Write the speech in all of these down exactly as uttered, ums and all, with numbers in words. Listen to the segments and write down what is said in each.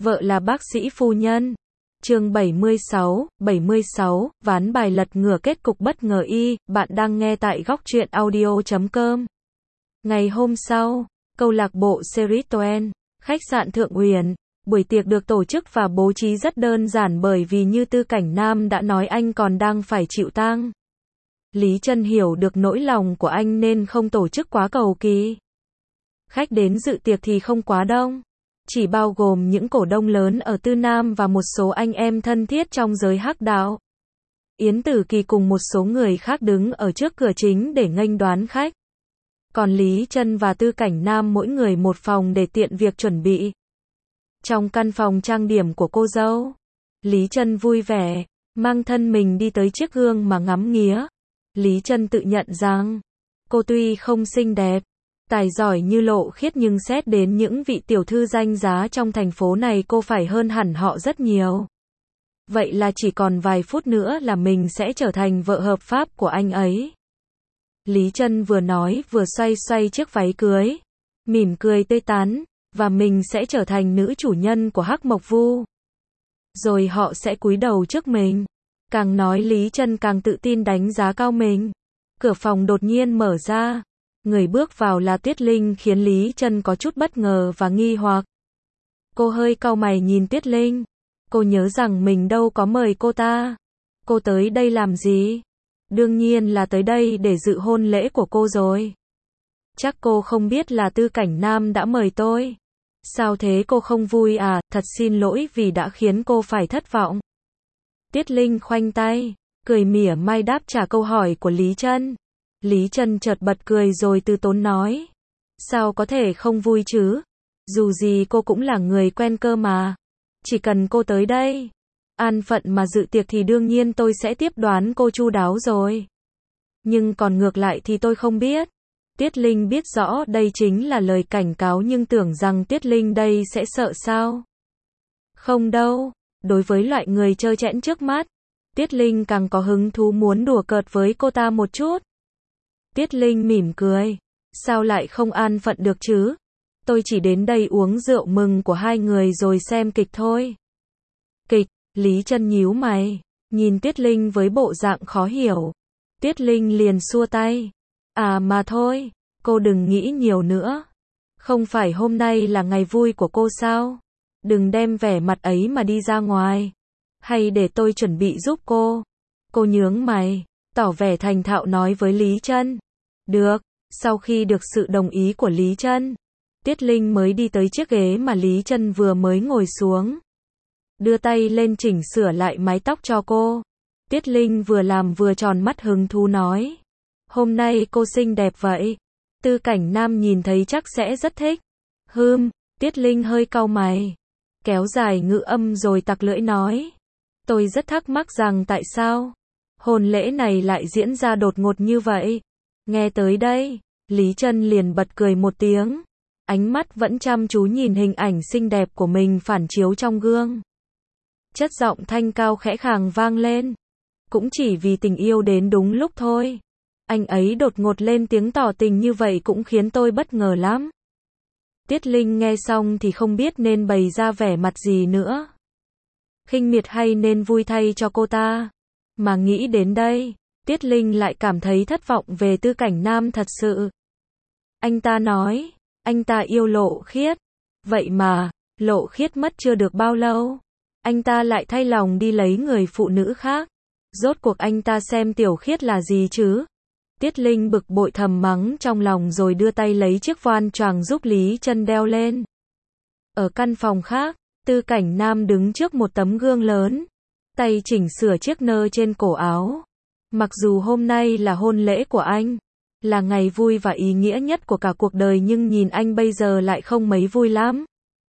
Vợ là bác sĩ phu nhân. Chương bảy mươi sáu, bảy mươi sáu, ván bài lật ngửa kết cục bất ngờ y, bạn đang nghe tại góc truyện audio chấm com. Ngày hôm sau, câu lạc bộ Sheraton, khách sạn Thượng Uyển, buổi tiệc được tổ chức và bố trí rất đơn giản bởi vì như Tư Cảnh Nam đã nói anh còn đang phải chịu tang. Lý Trân hiểu được nỗi lòng của anh nên không tổ chức quá cầu kỳ. Khách đến dự tiệc thì không quá đông, chỉ bao gồm những cổ đông lớn ở Tư Nam và một số anh em thân thiết trong giới hắc đạo. Yến Tử Kỳ cùng một số người khác đứng ở trước cửa chính để nghênh đón khách. Còn Lý Trân và Tư Cảnh Nam mỗi người một phòng để tiện việc chuẩn bị. Trong căn phòng trang điểm của cô dâu, Lý Trân vui vẻ, mang thân mình đi tới chiếc gương mà ngắm nghía. Lý Trân tự nhận rằng, cô tuy không xinh đẹp, tài giỏi như Lộ Khiết nhưng xét đến những vị tiểu thư danh giá trong thành phố này cô phải hơn hẳn họ rất nhiều. Vậy là chỉ còn vài phút nữa là mình sẽ trở thành vợ hợp pháp của anh ấy. Lý Trân vừa nói vừa xoay xoay chiếc váy cưới, mỉm cười tươi tắn, và mình sẽ trở thành nữ chủ nhân của Hắc Mộc Vu. Rồi họ sẽ cúi đầu trước mình. Càng nói Lý Trân càng tự tin đánh giá cao mình. Cửa phòng đột nhiên mở ra. Người bước vào là Tuyết Linh khiến Lý Trân có chút bất ngờ và nghi hoặc. Cô hơi cau mày nhìn Tuyết Linh. Cô nhớ rằng mình đâu có mời cô ta. Cô tới đây làm gì? Đương nhiên là tới đây để dự hôn lễ của cô rồi. Chắc cô không biết là Tư Cảnh Nam đã mời tôi. Sao thế, cô không vui à? Thật xin lỗi vì đã khiến cô phải thất vọng. Tuyết Linh khoanh tay, cười mỉa mai đáp trả câu hỏi của Lý Trân. Lý Trân chợt bật cười rồi từ tốn nói. Sao có thể không vui chứ? Dù gì cô cũng là người quen cơ mà. Chỉ cần cô tới đây, an phận mà dự tiệc thì đương nhiên tôi sẽ tiếp đoán cô chu đáo rồi. Nhưng còn ngược lại thì tôi không biết. Tuyết Linh biết rõ đây chính là lời cảnh cáo nhưng tưởng rằng Tuyết Linh đây sẽ sợ sao? Không đâu, đối với loại người trơ trẽn trước mắt, Tuyết Linh càng có hứng thú muốn đùa cợt với cô ta một chút. Tuyết Linh mỉm cười, sao lại không an phận được chứ? Tôi chỉ đến đây uống rượu mừng của hai người rồi xem kịch thôi. Kịch? Lý Trân nhíu mày, nhìn Tuyết Linh với bộ dạng khó hiểu. Tuyết Linh liền xua tay. À mà thôi, cô đừng nghĩ nhiều nữa. Không phải hôm nay là ngày vui của cô sao? Đừng đem vẻ mặt ấy mà đi ra ngoài. Hay để tôi chuẩn bị giúp cô. Cô nhướng mày, tỏ vẻ thành thạo nói với Lý Trân. Được, sau khi được sự đồng ý của Lý Trân, Tuyết Linh mới đi tới chiếc ghế mà Lý Trân vừa mới ngồi xuống. Đưa tay lên chỉnh sửa lại mái tóc cho cô. Tuyết Linh vừa làm vừa tròn mắt hứng thú nói. Hôm nay cô xinh đẹp vậy. Tư Cảnh Nam nhìn thấy chắc sẽ rất thích. Hừm, Tuyết Linh hơi cau mày, kéo dài ngữ âm rồi tặc lưỡi nói. Tôi rất thắc mắc rằng tại sao hôn lễ này lại diễn ra đột ngột như vậy. Nghe tới đây, Lý Trân liền bật cười một tiếng. Ánh mắt vẫn chăm chú nhìn hình ảnh xinh đẹp của mình phản chiếu trong gương. Chất giọng thanh cao khẽ khàng vang lên. Cũng chỉ vì tình yêu đến đúng lúc thôi. Anh ấy đột ngột lên tiếng tỏ tình như vậy cũng khiến tôi bất ngờ lắm. Tuyết Linh nghe xong thì không biết nên bày ra vẻ mặt gì nữa. Khinh miệt hay nên vui thay cho cô ta. Mà nghĩ đến đây, Tuyết Linh lại cảm thấy thất vọng về Tư Cảnh Nam thật sự. Anh ta nói, anh ta yêu Lộ Khiết. Vậy mà, Lộ Khiết mất chưa được bao lâu, anh ta lại thay lòng đi lấy người phụ nữ khác. Rốt cuộc anh ta xem Tiểu Khiết là gì chứ? Tuyết Linh bực bội thầm mắng trong lòng rồi đưa tay lấy chiếc voan choàng giúp Lý Trân đeo lên. Ở căn phòng khác, Tư Cảnh Nam đứng trước một tấm gương lớn, tay chỉnh sửa chiếc nơ trên cổ áo. Mặc dù hôm nay là hôn lễ của anh, là ngày vui và ý nghĩa nhất của cả cuộc đời nhưng nhìn anh bây giờ lại không mấy vui lắm.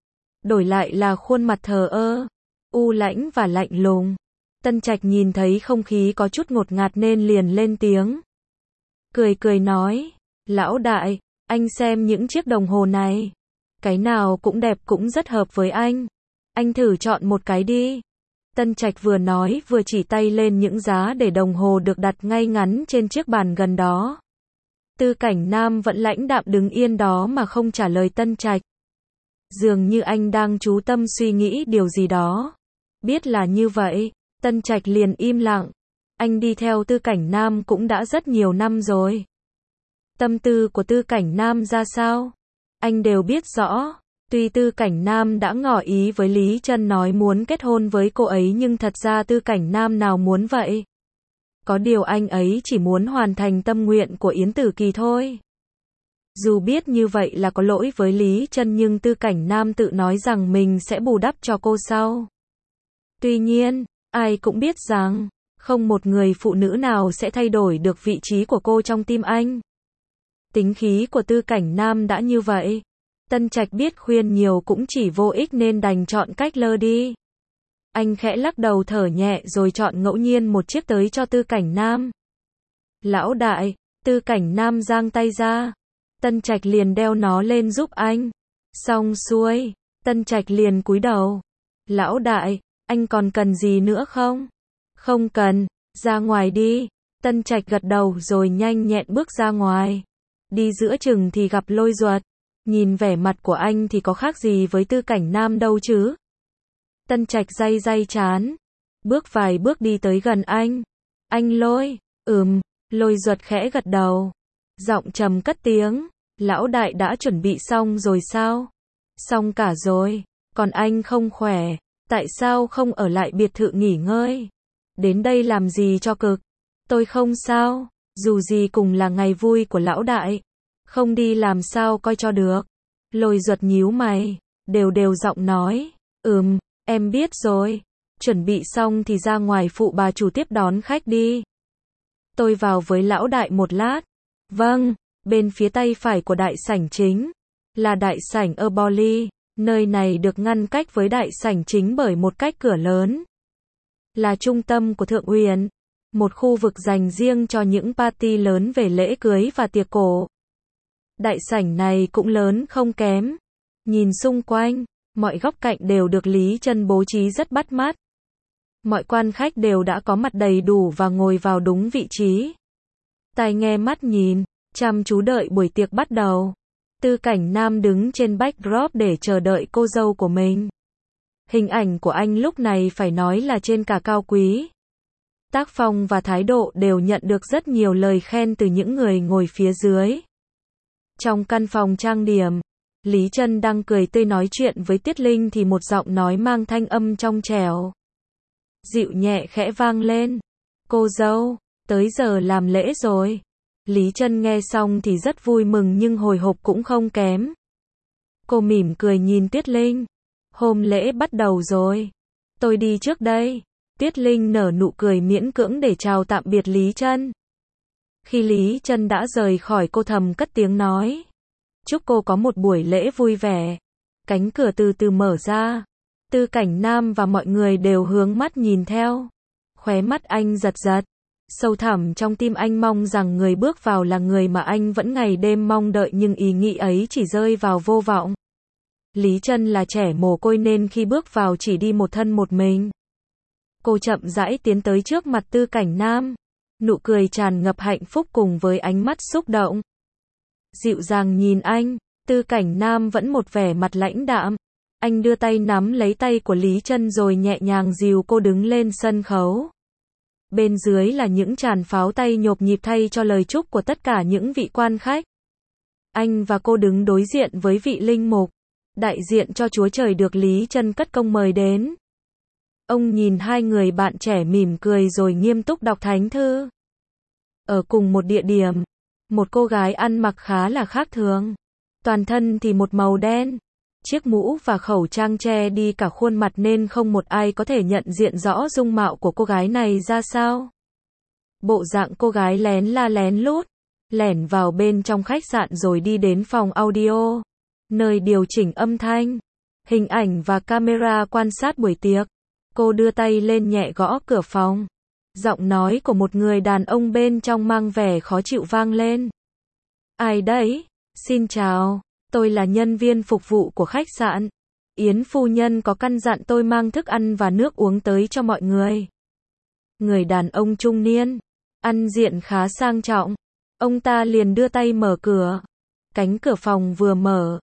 Đổi lại là khuôn mặt thờ ơ, u lãnh và lạnh lùng. Tân Trạch nhìn thấy không khí có chút ngột ngạt nên liền lên tiếng. Cười cười nói, lão đại, anh xem những chiếc đồng hồ này. Cái nào cũng đẹp cũng rất hợp với anh. Anh thử chọn một cái đi. Tân Trạch vừa nói vừa chỉ tay lên những giá để đồng hồ được đặt ngay ngắn trên chiếc bàn gần đó. Tư Cảnh Nam vẫn lãnh đạm đứng yên đó mà không trả lời Tân Trạch. Dường như anh đang chú tâm suy nghĩ điều gì đó. Biết là như vậy, Tân Trạch liền im lặng. Anh đi theo Tư Cảnh Nam cũng đã rất nhiều năm rồi. Tâm tư của Tư Cảnh Nam ra sao? Anh đều biết rõ. Tuy Tư Cảnh Nam đã ngỏ ý với Lý Trân nói muốn kết hôn với cô ấy nhưng thật ra Tư Cảnh Nam nào muốn vậy. Có điều anh ấy chỉ muốn hoàn thành tâm nguyện của Yến Tử Kỳ thôi. Dù biết như vậy là có lỗi với Lý Trân nhưng Tư Cảnh Nam tự nói rằng mình sẽ bù đắp cho cô sau. Tuy nhiên, ai cũng biết rằng, không một người phụ nữ nào sẽ thay đổi được vị trí của cô trong tim anh. Tính khí của Tư Cảnh Nam đã như vậy. Tân Trạch biết khuyên nhiều cũng chỉ vô ích nên đành chọn cách lơ đi. Anh khẽ lắc đầu thở nhẹ rồi chọn ngẫu nhiên một chiếc tới cho Tư Cảnh Nam. Lão đại, Tư Cảnh Nam giang tay ra. Tân Trạch liền đeo nó lên giúp anh. Xong xuôi, Tân Trạch liền cúi đầu. Lão đại, anh còn cần gì nữa không? Không cần, ra ngoài đi. Tân Trạch gật đầu rồi nhanh nhẹn bước ra ngoài. Đi giữa chừng thì gặp Lôi Duật. Nhìn vẻ mặt của anh thì có khác gì với Tư Cảnh Nam đâu chứ. Tân Trạch day day trán. Bước vài bước đi tới gần anh. Anh Lôi, ừm, Lôi Duật khẽ gật đầu. Giọng trầm cất tiếng. Lão đại đã chuẩn bị xong rồi sao? Xong cả rồi. Còn anh không khỏe. Tại sao không ở lại biệt thự nghỉ ngơi? Đến đây làm gì cho cực? Tôi không sao. Dù gì cùng là ngày vui của lão đại. Không đi làm sao coi cho được. Lôi Duật nhíu mày. Đều đều giọng nói. Ừm, em biết rồi. Chuẩn bị xong thì ra ngoài phụ bà chủ tiếp đón khách đi. Tôi vào với lão đại một lát. Vâng. Bên phía tay phải của đại sảnh chính là đại sảnh Erboli. Nơi này được ngăn cách với đại sảnh chính bởi một cách cửa lớn. Là trung tâm của Thượng Uyển. Một khu vực dành riêng cho những party lớn về lễ cưới và tiệc cổ. Đại sảnh này cũng lớn không kém. Nhìn xung quanh, mọi góc cạnh đều được Lý Trân bố trí rất bắt mắt. Mọi quan khách đều đã có mặt đầy đủ và ngồi vào đúng vị trí. Tai nghe mắt nhìn, chăm chú đợi buổi tiệc bắt đầu. Tư Cảnh Nam đứng trên backdrop để chờ đợi cô dâu của mình. Hình ảnh của anh lúc này phải nói là trên cả cao quý. Tác phong và thái độ đều nhận được rất nhiều lời khen từ những người ngồi phía dưới. Trong căn phòng trang điểm, Lý Trân đang cười tươi nói chuyện với Tiết Linh thì một giọng nói mang thanh âm trong trẻo. Dịu nhẹ khẽ vang lên. Cô dâu, tới giờ làm lễ rồi. Lý Trân nghe xong thì rất vui mừng nhưng hồi hộp cũng không kém. Cô mỉm cười nhìn Tiết Linh. Hôm lễ bắt đầu rồi. Tôi đi trước đây. Tiết Linh nở nụ cười miễn cưỡng để chào tạm biệt Lý Trân. Khi Lý Trân đã rời khỏi cô thầm cất tiếng nói. Chúc cô có một buổi lễ vui vẻ. Cánh cửa từ từ mở ra. Tư Cảnh Nam và mọi người đều hướng mắt nhìn theo. Khóe mắt anh giật giật. Sâu thẳm trong tim anh mong rằng người bước vào là người mà anh vẫn ngày đêm mong đợi nhưng ý nghĩ ấy chỉ rơi vào vô vọng. Lý Trân là trẻ mồ côi nên khi bước vào chỉ đi một thân một mình. Cô chậm rãi tiến tới trước mặt Tư Cảnh Nam. Nụ cười tràn ngập hạnh phúc cùng với ánh mắt xúc động. Dịu dàng nhìn anh, Tư Cảnh Nam vẫn một vẻ mặt lãnh đạm. Anh đưa tay nắm lấy tay của Lý Trân rồi nhẹ nhàng dìu cô đứng lên sân khấu. Bên dưới là những tràng pháo tay nhộp nhịp thay cho lời chúc của tất cả những vị quan khách. Anh và cô đứng đối diện với vị linh mục, đại diện cho Chúa Trời được Lý Trân cất công mời đến. Ông nhìn hai người bạn trẻ mỉm cười rồi nghiêm túc đọc thánh thư. Ở cùng một địa điểm, một cô gái ăn mặc khá là khác thường. Toàn thân thì một màu đen. Chiếc mũ và khẩu trang che đi cả khuôn mặt nên không một ai có thể nhận diện rõ dung mạo của cô gái này ra sao. Bộ dạng cô gái lén la lén lút, lẻn vào bên trong khách sạn rồi đi đến phòng audio, nơi điều chỉnh âm thanh, hình ảnh và camera quan sát buổi tiệc. Cô đưa tay lên nhẹ gõ cửa phòng. Giọng nói của một người đàn ông bên trong mang vẻ khó chịu vang lên. Ai đấy? Xin chào. Tôi là nhân viên phục vụ của khách sạn. Yến phu nhân có căn dặn tôi mang thức ăn và nước uống tới cho mọi người. Người đàn ông trung niên, ăn diện khá sang trọng. Ông ta liền đưa tay mở cửa. Cánh cửa phòng vừa mở,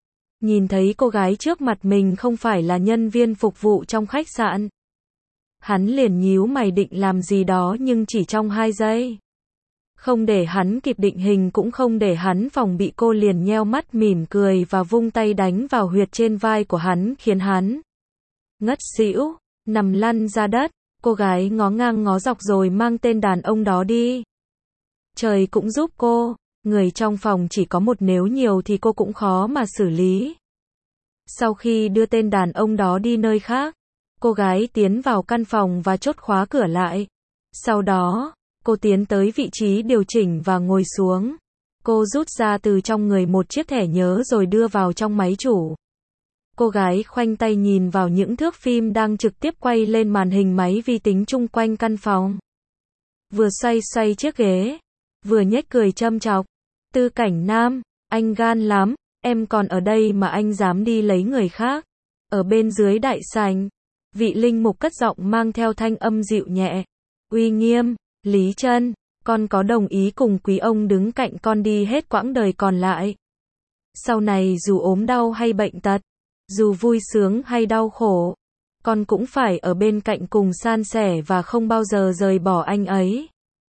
nhìn thấy cô gái trước mặt mình không phải là nhân viên phục vụ trong khách sạn. Hắn liền nhíu mày định làm gì đó nhưng chỉ trong hai giây. Không để hắn kịp định hình cũng không để hắn phòng bị, cô liền nheo mắt mỉm cười và vung tay đánh vào huyệt trên vai của hắn khiến hắn ngất xỉu, nằm lăn ra đất. Cô gái ngó ngang ngó dọc rồi mang tên đàn ông đó đi. Trời cũng giúp cô, người trong phòng chỉ có một, nếu nhiều thì cô cũng khó mà xử lý. Sau khi đưa tên đàn ông đó đi nơi khác, cô gái tiến vào căn phòng và chốt khóa cửa lại. Sau đó, cô tiến tới vị trí điều chỉnh và ngồi xuống. Cô rút ra từ trong người một chiếc thẻ nhớ rồi đưa vào trong máy chủ. Cô gái khoanh tay nhìn vào những thước phim đang trực tiếp quay lên màn hình máy vi tính chung quanh căn phòng. Vừa xoay xoay chiếc ghế, vừa nhếch cười châm chọc. Tư Cảnh Nam, anh gan lắm, em còn ở đây mà anh dám đi lấy người khác. Ở bên dưới đại sảnh, vị linh mục cất giọng mang theo thanh âm dịu nhẹ, uy nghiêm, Lý Trân, con có đồng ý cùng quý ông đứng cạnh con đi hết quãng đời còn lại. Sau này dù ốm đau hay bệnh tật, dù vui sướng hay đau khổ, con cũng phải ở bên cạnh cùng san sẻ và không bao giờ rời bỏ anh ấy.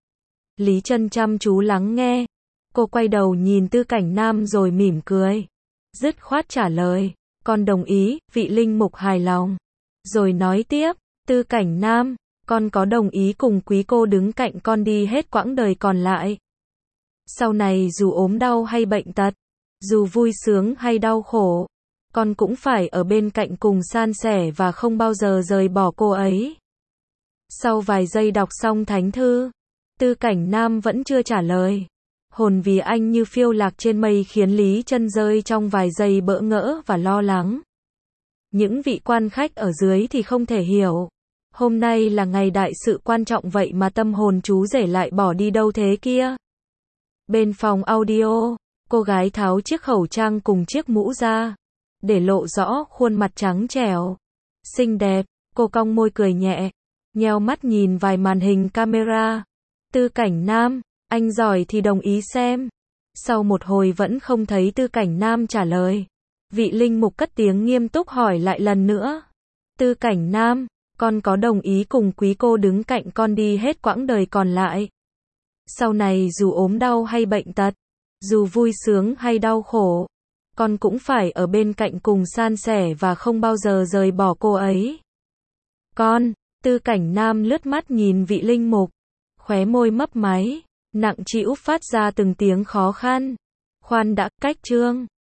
Lý Trân chăm chú lắng nghe. Cô quay đầu nhìn Tư Cảnh Nam rồi mỉm cười. Dứt khoát trả lời, con đồng ý, vị linh mục hài lòng. Rồi nói tiếp, Tư Cảnh Nam, con có đồng ý cùng quý cô đứng cạnh con đi hết quãng đời còn lại. Sau này dù ốm đau hay bệnh tật, dù vui sướng hay đau khổ, con cũng phải ở bên cạnh cùng san sẻ và không bao giờ rời bỏ cô ấy. Sau vài giây đọc xong thánh thư, Tư Cảnh Nam vẫn chưa trả lời. Hồn vì anh như phiêu lạc trên mây khiến Lý Trân rơi trong vài giây bỡ ngỡ và lo lắng. Những vị quan khách ở dưới thì không thể hiểu. Hôm nay là ngày đại sự quan trọng vậy mà tâm hồn chú rể lại bỏ đi đâu thế kia. Bên phòng audio, cô gái tháo chiếc khẩu trang cùng chiếc mũ ra, để lộ rõ khuôn mặt trắng trẻo, xinh đẹp. Cô cong môi cười nhẹ, nheo mắt nhìn vài màn hình camera. Tư Cảnh Nam, anh giỏi thì đồng ý xem. Sau một hồi vẫn không thấy Tư Cảnh Nam trả lời. Vị linh mục cất tiếng nghiêm túc hỏi lại lần nữa. Tư Cảnh Nam, con có đồng ý cùng quý cô đứng cạnh con đi hết quãng đời còn lại. Sau này dù ốm đau hay bệnh tật, dù vui sướng hay đau khổ, con cũng phải ở bên cạnh cùng san sẻ và không bao giờ rời bỏ cô ấy. Con, Tư Cảnh Nam lướt mắt nhìn vị linh mục, khóe môi mấp máy, nặng trĩu phát ra từng tiếng khó khăn. Khoan đã, cách chương